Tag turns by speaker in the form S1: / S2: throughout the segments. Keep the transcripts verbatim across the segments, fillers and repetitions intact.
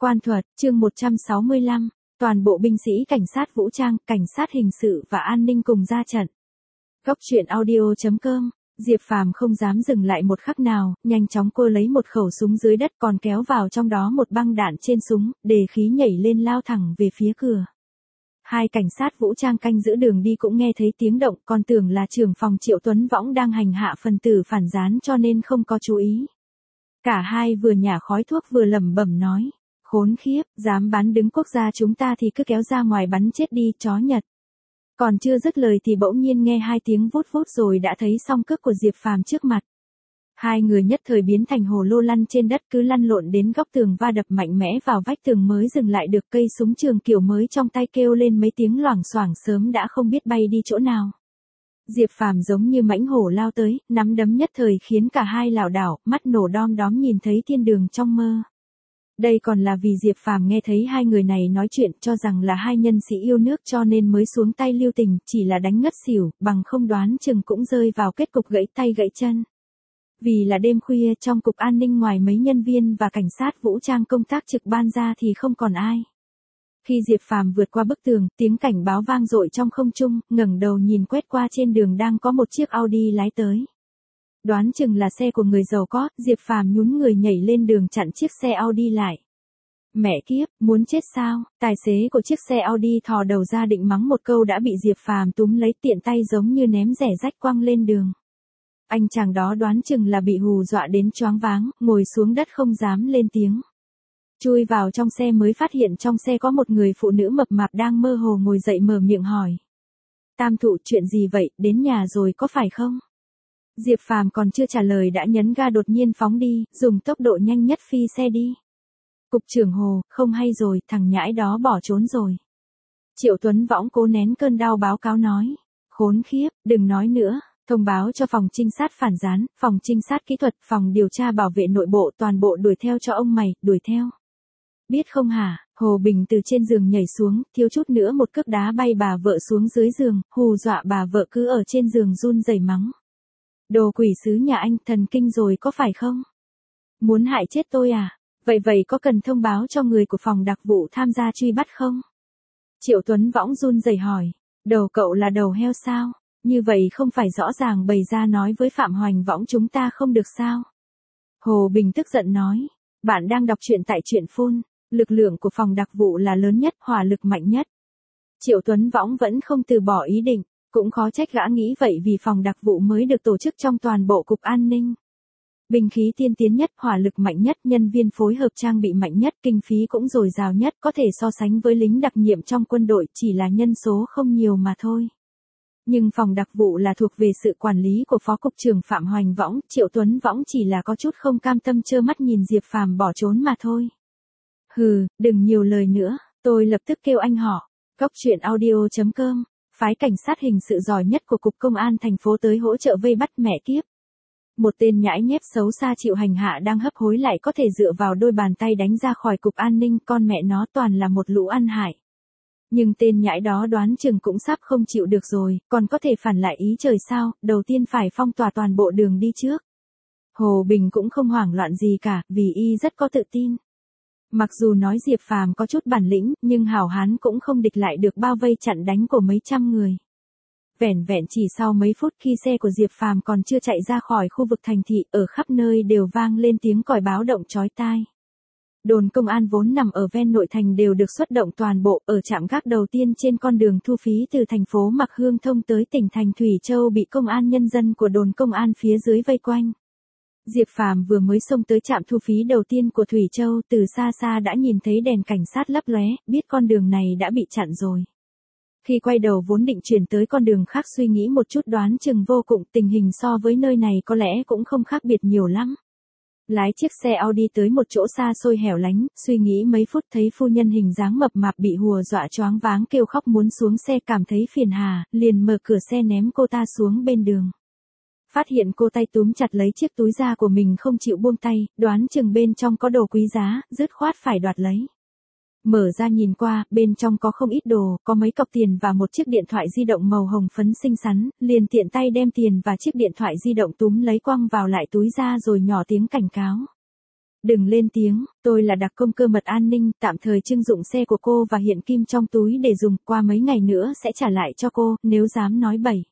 S1: Quan thuật, chương một trăm sáu mươi lăm, toàn bộ binh sĩ cảnh sát vũ trang, cảnh sát hình sự và an ninh cùng ra trận. Góc truyện audio chấm com, Diệp Phàm không dám dừng lại một khắc nào, nhanh chóng cô lấy một khẩu súng dưới đất còn kéo vào trong đó một băng đạn trên súng, đề khí nhảy lên lao thẳng về phía cửa. Hai cảnh sát vũ trang canh giữ đường đi cũng nghe thấy tiếng động, còn tưởng là trưởng phòng Triệu Tuấn Võng đang hành hạ phần tử phản gián cho nên không có chú ý. Cả hai vừa nhả khói thuốc vừa lẩm bẩm nói, khốn khiếp, dám bắn đứng quốc gia chúng ta thì cứ kéo ra ngoài bắn chết đi, chó Nhật. Còn chưa dứt lời thì bỗng nhiên nghe hai tiếng vút vút rồi đã thấy song cước của Diệp Phàm trước mặt. Hai người nhất thời biến thành hồ lô lăn trên đất, cứ lăn lộn đến góc tường va đập mạnh mẽ vào vách tường mới dừng lại được. Cây súng trường kiểu mới trong tay kêu lên mấy tiếng loảng xoảng sớm đã không biết bay đi chỗ nào. Diệp Phàm giống như mãnh hổ lao tới, nắm đấm nhất thời khiến cả hai lảo đảo, mắt nổ đom đóm nhìn thấy thiên đường trong mơ. Đây còn là vì Diệp Phàm nghe thấy hai người này nói chuyện cho rằng là hai nhân sĩ yêu nước cho nên mới xuống tay lưu tình, chỉ là đánh ngất xỉu, bằng không đoán chừng cũng rơi vào kết cục gãy tay gãy chân. Vì là đêm khuya trong cục an ninh ngoài mấy nhân viên và cảnh sát vũ trang công tác trực ban ra thì không còn ai. Khi Diệp Phàm vượt qua bức tường, tiếng cảnh báo vang dội trong không trung, ngẩng đầu nhìn quét qua trên đường đang có một chiếc Audi lái tới. Đoán chừng là xe của người giàu có, Diệp Phàm nhún người nhảy lên đường chặn chiếc xe Audi lại. Mẹ kiếp, muốn chết sao? Tài xế của chiếc xe Audi thò đầu ra định mắng một câu đã bị Diệp Phàm túm lấy tiện tay giống như ném rẻ rách quăng lên đường. Anh chàng đó đoán chừng là bị hù dọa đến choáng váng, ngồi xuống đất không dám lên tiếng. Chui vào trong xe mới phát hiện trong xe có một người phụ nữ mập mạp đang mơ hồ ngồi dậy mở miệng hỏi. Tam thụ, chuyện gì vậy, đến nhà rồi có phải không? Diệp Phàm còn chưa trả lời đã nhấn ga đột nhiên phóng đi, dùng tốc độ nhanh nhất phi xe đi. Cục trưởng Hồ, không hay rồi, thằng nhãi đó bỏ trốn rồi. Triệu Tuấn Võng cố nén cơn đau báo cáo nói. Khốn khiếp, đừng nói nữa. Thông báo cho phòng trinh sát phản gián, phòng trinh sát kỹ thuật, phòng điều tra bảo vệ nội bộ toàn bộ đuổi theo cho ông mày, đuổi theo. Biết không hả? Hồ Bình từ trên giường nhảy xuống, thiếu chút nữa một cước đá bay bà vợ xuống dưới giường, hù dọa bà vợ cứ ở trên giường run rẩy mắng. Đồ quỷ sứ nhà anh, thần kinh rồi có phải không? Muốn hại chết tôi à? Vậy vậy có cần thông báo cho người của phòng đặc vụ tham gia truy bắt không? Triệu Tuấn Võng run rẩy hỏi, đầu cậu là đầu heo sao? Như vậy không phải rõ ràng bày ra nói với Phạm Hoành Võng chúng ta không được sao? Hồ Bình tức giận nói, bạn đang đọc truyện tại truyện phone, lực lượng của phòng đặc vụ là lớn nhất, hỏa lực mạnh nhất. Triệu Tuấn Võng vẫn không từ bỏ ý định, cũng khó trách gã nghĩ vậy vì phòng đặc vụ mới được tổ chức trong toàn bộ cục an ninh. Binh khí tiên tiến nhất, hỏa lực mạnh nhất, nhân viên phối hợp trang bị mạnh nhất, kinh phí cũng dồi dào nhất, có thể so sánh với lính đặc nhiệm trong quân đội, chỉ là nhân số không nhiều mà thôi. Nhưng phòng đặc vụ là thuộc về sự quản lý của Phó Cục trưởng Phạm Hoành Võng, Triệu Tuấn Võng chỉ là có chút không cam tâm trơ mắt nhìn Diệp Phàm bỏ trốn mà thôi. Hừ, đừng nhiều lời nữa, tôi lập tức kêu anh họ. Góc truyện audio chấm com, phái cảnh sát hình sự giỏi nhất của Cục Công an thành phố tới hỗ trợ vây bắt mẹ kiếp. Một tên nhãi nhép xấu xa chịu hành hạ đang hấp hối lại có thể dựa vào đôi bàn tay đánh ra khỏi cục an ninh, con mẹ nó toàn là một lũ ăn hại. Nhưng tên nhãi đó đoán chừng cũng sắp không chịu được rồi, còn có thể phản lại ý trời sao, đầu tiên phải phong tỏa toàn bộ đường đi trước. Hồ Bình cũng không hoảng loạn gì cả, vì y rất có tự tin. Mặc dù nói Diệp Phàm có chút bản lĩnh, nhưng hảo hán cũng không địch lại được bao vây chặn đánh của mấy trăm người. Vẻn vẹn chỉ sau mấy phút khi xe của Diệp Phàm còn chưa chạy ra khỏi khu vực thành thị, ở khắp nơi đều vang lên tiếng còi báo động chói tai. Đồn công an vốn nằm ở ven nội thành đều được xuất động toàn bộ, ở trạm gác đầu tiên trên con đường thu phí từ thành phố Mạc Hương thông tới tỉnh thành Thủy Châu bị công an nhân dân của đồn công an phía dưới vây quanh. Diệp Phàm vừa mới xông tới trạm thu phí đầu tiên của Thủy Châu, từ xa xa đã nhìn thấy đèn cảnh sát lấp lóe, biết con đường này đã bị chặn rồi. Khi quay đầu vốn định chuyển tới con đường khác suy nghĩ một chút đoán chừng vô cùng, tình hình so với nơi này có lẽ cũng không khác biệt nhiều lắm. Lái chiếc xe Audi tới một chỗ xa xôi hẻo lánh, suy nghĩ mấy phút thấy phu nhân hình dáng mập mạp bị hùa dọa choáng váng kêu khóc muốn xuống xe, cảm thấy phiền hà, liền mở cửa xe ném cô ta xuống bên đường. Phát hiện cô tay túm chặt lấy chiếc túi da của mình không chịu buông tay, đoán chừng bên trong có đồ quý giá, dứt khoát phải đoạt lấy. Mở ra nhìn qua, bên trong có không ít đồ, có mấy cọc tiền và một chiếc điện thoại di động màu hồng phấn xinh xắn, liền tiện tay đem tiền và chiếc điện thoại di động túm lấy quăng vào lại túi da rồi nhỏ tiếng cảnh cáo. Đừng lên tiếng, tôi là đặc công cơ mật an ninh, tạm thời trưng dụng xe của cô và hiện kim trong túi để dùng, qua mấy ngày nữa sẽ trả lại cho cô, nếu dám nói bậy.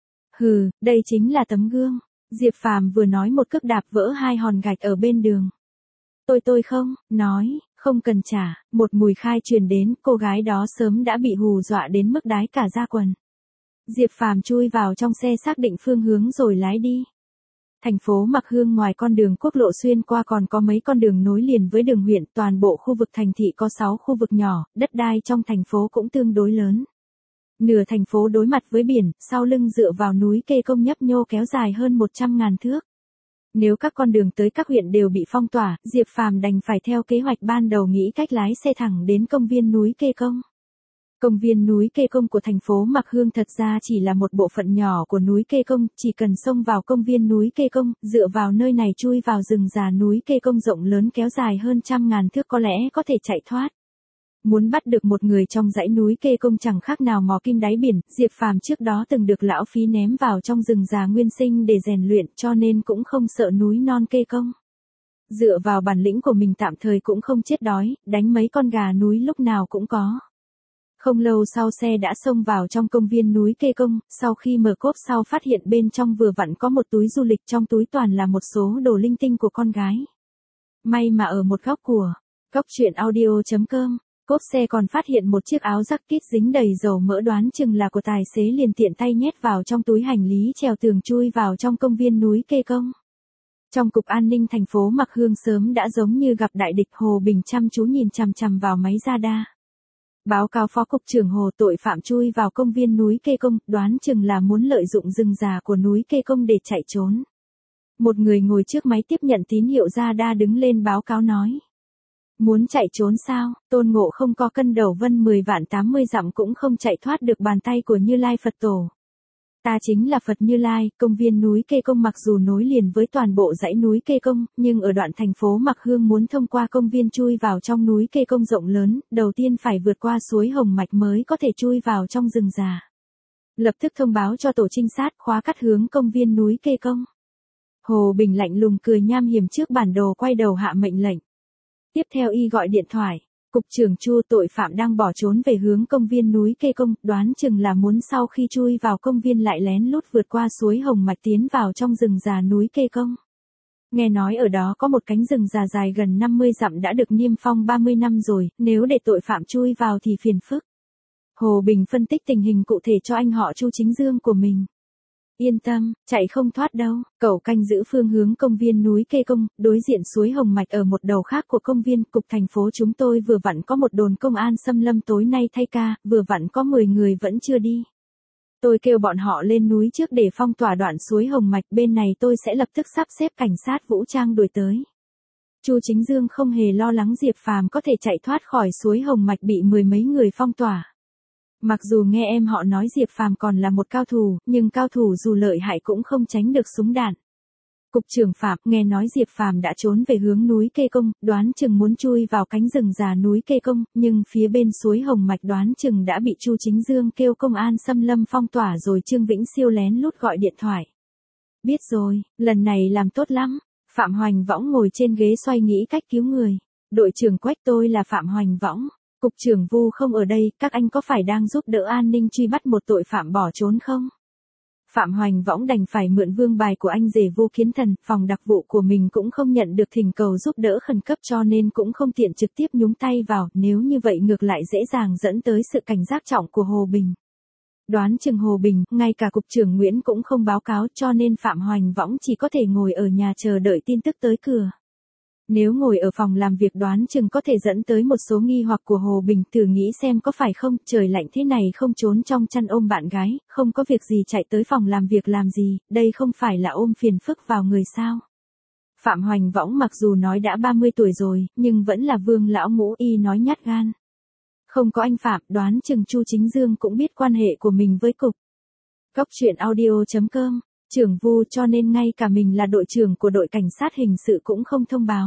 S1: Hừ, đây chính là tấm gương. Diệp Phàm vừa nói một cước đạp vỡ hai hòn gạch ở bên đường. Tôi tôi không, nói, không cần trả, một mùi khai truyền đến, cô gái đó sớm đã bị hù dọa đến mức đái cả da quần. Diệp Phàm chui vào trong xe xác định phương hướng rồi lái đi. Thành phố Mặc Hương ngoài con đường quốc lộ xuyên qua còn có mấy con đường nối liền với đường huyện, toàn bộ khu vực thành thị có sáu khu vực nhỏ, đất đai trong thành phố cũng tương đối lớn. Nửa thành phố đối mặt với biển, sau lưng dựa vào núi Kê Công nhấp nhô kéo dài hơn một trăm ngàn thước. Nếu các con đường tới các huyện đều bị phong tỏa, Diệp Phàm đành phải theo kế hoạch ban đầu nghĩ cách lái xe thẳng đến công viên núi Kê Công. Công viên núi Kê Công của thành phố Mặc Hương thật ra chỉ là một bộ phận nhỏ của núi Kê Công, chỉ cần xông vào công viên núi Kê Công, dựa vào nơi này chui vào rừng già núi Kê Công rộng lớn kéo dài hơn trăm ngàn thước có lẽ có thể chạy thoát. Muốn bắt được một người trong dãy núi Kê Công chẳng khác nào mò kim đáy biển, Diệp Phàm trước đó từng được lão Phí ném vào trong rừng già nguyên sinh để rèn luyện cho nên cũng không sợ núi non Kê Công. Dựa vào bản lĩnh của mình tạm thời cũng không chết đói, đánh mấy con gà núi lúc nào cũng có. Không lâu sau xe đã xông vào trong công viên núi Kê Công, sau khi mở cốp sau phát hiện bên trong vừa vặn có một túi du lịch, trong túi toàn là một số đồ linh tinh của con gái. May mà ở một góc của góc truyện audio chấm com, cốp xe còn phát hiện một chiếc áo jacket dính đầy dầu mỡ đoán chừng là của tài xế liền tiện tay nhét vào trong túi hành lý trèo tường chui vào trong công viên núi Kê Công. Trong cục an ninh thành phố Mặc Hương sớm đã giống như gặp đại địch, Hồ Bình chăm chú nhìn chằm chằm vào máy radar. Báo cáo phó cục trưởng Hồ, tội phạm chui vào công viên núi Kê Công, đoán chừng là muốn lợi dụng rừng già của núi Kê Công để chạy trốn. Một người ngồi trước máy tiếp nhận tín hiệu radar đứng lên báo cáo nói. Muốn chạy trốn sao, Tôn Ngộ không có cân đầu vân mười vạn tám mươi dặm cũng không chạy thoát được bàn tay của Như Lai Phật Tổ. Ta chính là Phật Như Lai, công viên núi Kê Công mặc dù nối liền với toàn bộ dãy núi Kê Công, nhưng ở đoạn thành phố Mặc Hương muốn thông qua công viên chui vào trong núi Kê Công rộng lớn, đầu tiên phải vượt qua suối Hồng Mạch mới có thể chui vào trong rừng già. Lập tức thông báo cho tổ trinh sát khóa cắt hướng công viên núi Kê Công. Hồ Bình lạnh lùng cười nham hiểm trước bản đồ quay đầu hạ mệnh lệnh. Tiếp theo y gọi điện thoại. Cục trưởng Chu, tội phạm đang bỏ trốn về hướng công viên núi Kê Công, đoán chừng là muốn sau khi chui vào công viên lại lén lút vượt qua suối Hồng Mạch tiến vào trong rừng già núi Kê Công. Nghe nói ở đó có một cánh rừng già dài gần năm mươi dặm đã được niêm phong ba mươi năm rồi, nếu để tội phạm chui vào thì phiền phức. Hồ Bình phân tích tình hình cụ thể cho anh họ Chu Chính Dương của mình. Yên tâm, chạy không thoát đâu, cậu canh giữ phương hướng công viên núi Kê Công, đối diện suối Hồng Mạch ở một đầu khác của công viên, cục thành phố chúng tôi vừa vặn có một đồn công an xâm lâm tối nay thay ca, vừa vặn có mười người vẫn chưa đi. Tôi kêu bọn họ lên núi trước để phong tỏa đoạn suối Hồng Mạch, bên này tôi sẽ lập tức sắp xếp cảnh sát vũ trang đuổi tới. Chu Chính Dương không hề lo lắng Diệp Phàm có thể chạy thoát khỏi suối Hồng Mạch bị mười mấy người phong tỏa. Mặc dù nghe em họ nói Diệp Phàm còn là một cao thủ, nhưng cao thủ dù lợi hại cũng không tránh được súng đạn. Cục trưởng Phạm, nghe nói Diệp Phàm đã trốn về hướng núi Kê Công, đoán chừng muốn chui vào cánh rừng già núi Kê Công, nhưng phía bên suối Hồng Mạch đoán chừng đã bị Chu Chính Dương kêu công an xâm lâm phong tỏa rồi. Trương Vĩnh Siêu lén lút gọi điện thoại. Biết rồi, lần này làm tốt lắm. Phạm Hoành Võng ngồi trên ghế xoay nghĩ cách cứu người. Đội trưởng Quách, tôi là Phạm Hoành Võng. Cục trưởng Vu không ở đây, các anh có phải đang giúp đỡ an ninh truy bắt một tội phạm bỏ trốn không? Phạm Hoành Võng đành phải mượn vương bài của anh rể Vu Kiến Thần, phòng đặc vụ của mình cũng không nhận được thỉnh cầu giúp đỡ khẩn cấp cho nên cũng không tiện trực tiếp nhúng tay vào, nếu như vậy ngược lại dễ dàng dẫn tới sự cảnh giác trọng của Hồ Bình. Đoán chừng Hồ Bình, ngay cả cục trưởng Nguyễn cũng không báo cáo cho nên Phạm Hoành Võng chỉ có thể ngồi ở nhà chờ đợi tin tức tới cửa. Nếu ngồi ở phòng làm việc đoán chừng có thể dẫn tới một số nghi hoặc của Hồ Bình, thử nghĩ xem có phải không, trời lạnh thế này không trốn trong chăn ôm bạn gái, không có việc gì chạy tới phòng làm việc làm gì, đây không phải là ôm phiền phức vào người sao. Phạm Hoành Võng mặc dù nói đã ba mươi tuổi rồi, nhưng vẫn là vương lão ngũ, y nói nhát gan. Không có anh Phạm, đoán chừng Chu Chính Dương cũng biết quan hệ của mình với cục. Góc truyện audio chấm com, trưởng Vu, cho nên ngay cả mình là đội trưởng của đội cảnh sát hình sự cũng không thông báo.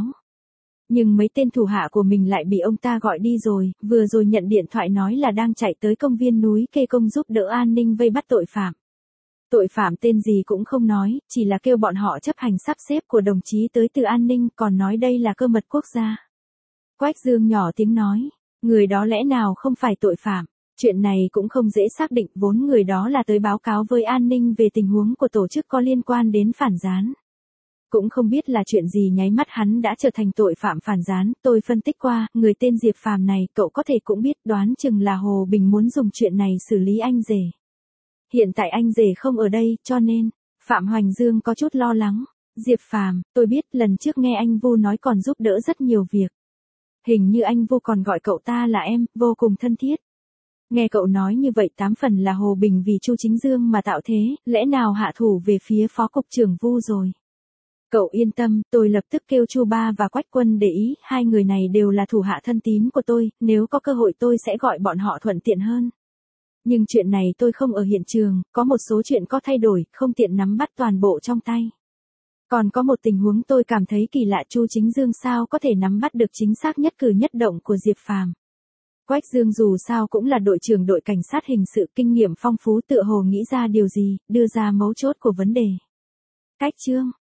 S1: Nhưng mấy tên thủ hạ của mình lại bị ông ta gọi đi rồi, vừa rồi nhận điện thoại nói là đang chạy tới công viên núi Kê Công giúp đỡ an ninh vây bắt tội phạm. Tội phạm tên gì cũng không nói, chỉ là kêu bọn họ chấp hành sắp xếp của đồng chí tới từ an ninh, còn nói đây là cơ mật quốc gia. Quách Dương nhỏ tiếng nói, người đó lẽ nào không phải tội phạm? Chuyện này cũng không dễ xác định, vốn người đó là tới báo cáo với an ninh về tình huống của tổ chức có liên quan đến phản gián. Cũng không biết là chuyện gì nháy mắt hắn đã trở thành tội phạm phản gián, tôi phân tích qua, người tên Diệp Phàm này cậu có thể cũng biết, đoán chừng là Hồ Bình muốn dùng chuyện này xử lý anh rể. Hiện tại anh rể không ở đây, cho nên, Phạm Hoành Dương có chút lo lắng. Diệp Phàm, tôi biết, lần trước nghe anh Vu nói còn giúp đỡ rất nhiều việc. Hình như anh Vu còn gọi cậu ta là em, vô cùng thân thiết. Nghe cậu nói như vậy tám phần là Hồ Bình vì Chu Chính Dương mà tạo thế, lẽ nào hạ thủ về phía phó cục trưởng Vu rồi. Cậu yên tâm, tôi lập tức kêu Chu Ba và Quách Quân để ý, hai người này đều là thủ hạ thân tín của tôi, nếu có cơ hội tôi sẽ gọi bọn họ thuận tiện hơn. Nhưng chuyện này tôi không ở hiện trường, có một số chuyện có thay đổi, không tiện nắm bắt toàn bộ trong tay. Còn có một tình huống tôi cảm thấy kỳ lạ, Chu Chính Dương sao có thể nắm bắt được chính xác nhất cử nhất động của Diệp Phàm. Quách Dương dù sao cũng là đội trưởng đội cảnh sát hình sự, kinh nghiệm phong phú, tựa hồ nghĩ ra điều gì, đưa ra mấu chốt của vấn đề. Cách chương